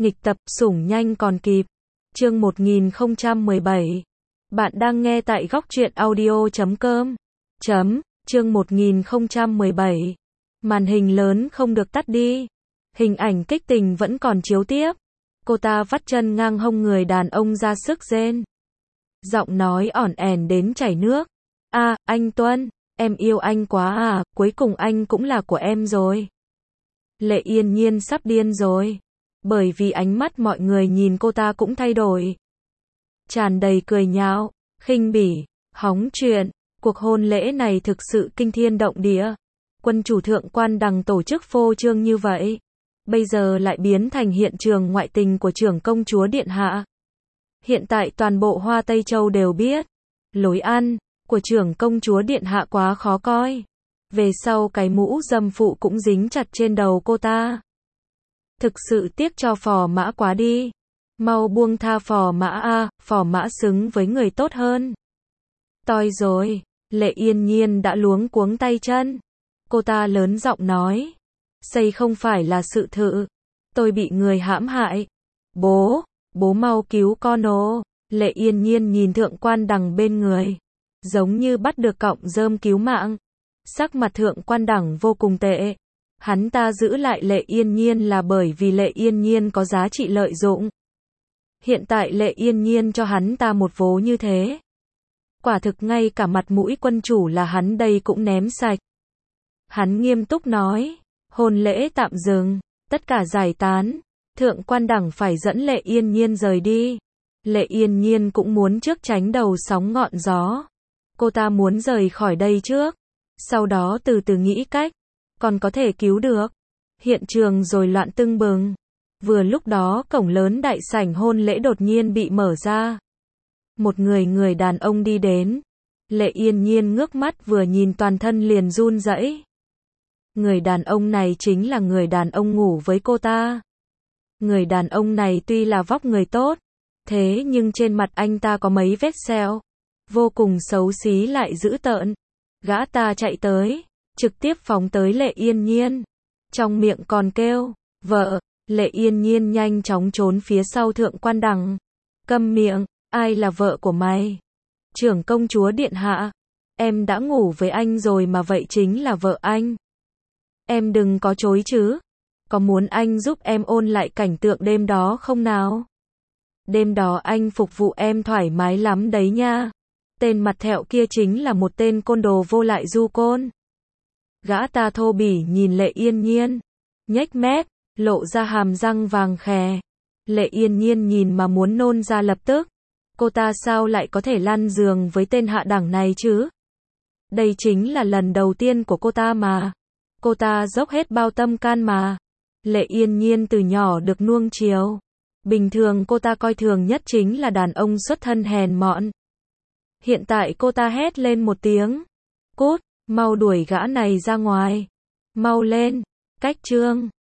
Nghịch tập, sủng nhanh còn kịp. Chương 1017. Bạn đang nghe tại góc truyện audio.com. Chương 1017. Màn hình lớn không được tắt đi. Hình ảnh kích tình vẫn còn chiếu tiếp. Cô ta vắt chân ngang hông người đàn ông ra sức rên. Giọng nói ỏn ẻn đến chảy nước. À, anh Tuân, em yêu anh quá à, cuối cùng anh cũng là của em rồi. Lệ Yên Nhiên sắp điên rồi. Bởi vì ánh mắt mọi người nhìn cô ta cũng thay đổi. Tràn đầy cười nhạo, khinh bỉ, hóng chuyện. Cuộc hôn lễ này thực sự kinh thiên động địa. Quân chủ Thượng Quan Đằng tổ chức phô trương như vậy. Bây giờ lại biến thành hiện trường ngoại tình của trưởng công chúa Điện Hạ. Hiện tại toàn bộ Hoa Tây Châu đều biết. Lối ăn của trưởng công chúa Điện Hạ quá khó coi. Về sau cái mũ dâm phụ cũng dính chặt trên đầu cô ta. Thực sự tiếc cho Phò Mã quá đi. Mau buông tha Phò Mã a, Phò Mã xứng với người tốt hơn. Toi rồi, Lệ Yên Nhiên đã luống cuống tay chân. Cô ta lớn giọng nói. Xây không phải là sự thự. Tôi bị người hãm hại. Bố mau cứu con ồ. Lệ Yên Nhiên nhìn Thượng Quan Đằng bên người. Giống như bắt được cọng rơm cứu mạng. Sắc mặt Thượng Quan Đằng vô cùng tệ. Hắn ta giữ lại Lệ Yên Nhiên là bởi vì Lệ Yên Nhiên có giá trị lợi dụng. Hiện tại Lệ Yên Nhiên cho hắn ta một vố như thế. Quả thực ngay cả mặt mũi quân chủ là hắn đây cũng ném sạch. Hắn nghiêm túc nói, hôn lễ tạm dừng, tất cả giải tán. Thượng Quan Đằng phải dẫn Lệ Yên Nhiên rời đi. Lệ Yên Nhiên cũng muốn trước tránh đầu sóng ngọn gió. Cô ta muốn rời khỏi đây trước. Sau đó từ từ nghĩ cách. Còn có thể cứu được. Hiện trường rồi loạn tưng bừng. Vừa lúc đó cổng lớn đại sảnh hôn lễ đột nhiên bị mở ra. Một người đàn ông đi đến. Lệ Yên Nhiên ngước mắt vừa nhìn toàn thân liền run rẩy. Người đàn ông này chính là người đàn ông ngủ với cô ta. Người đàn ông này tuy là vóc người tốt, thế nhưng trên mặt anh ta có mấy vết sẹo. Vô cùng xấu xí lại dữ tợn. Gã ta chạy tới. Trực tiếp phóng tới Lệ Yên Nhiên. Trong miệng còn kêu, vợ. Lệ Yên Nhiên nhanh chóng trốn phía sau Thượng Quan Đằng. Câm miệng, ai là vợ của mày? Trưởng công chúa Điện Hạ. Em đã ngủ với anh rồi mà vậy chính là vợ anh. Em đừng có chối chứ. Có muốn anh giúp em ôn lại cảnh tượng đêm đó không nào? Đêm đó anh phục vụ em thoải mái lắm đấy nha. Tên mặt thẹo kia chính là một tên côn đồ vô lại du côn. Gã ta thô bỉ nhìn Lệ Yên Nhiên. Nhếch mép, lộ ra hàm răng vàng khè. Lệ Yên Nhiên nhìn mà muốn nôn ra lập tức. Cô ta sao lại có thể lăn giường với tên hạ đẳng này chứ? Đây chính là lần đầu tiên của cô ta mà. Cô ta dốc hết bao tâm can mà. Lệ Yên Nhiên từ nhỏ được nuông chiều. Bình thường cô ta coi thường nhất chính là đàn ông xuất thân hèn mọn. Hiện tại cô ta hét lên một tiếng. Cút, mau đuổi gã này ra ngoài. Mau lên, cách chương.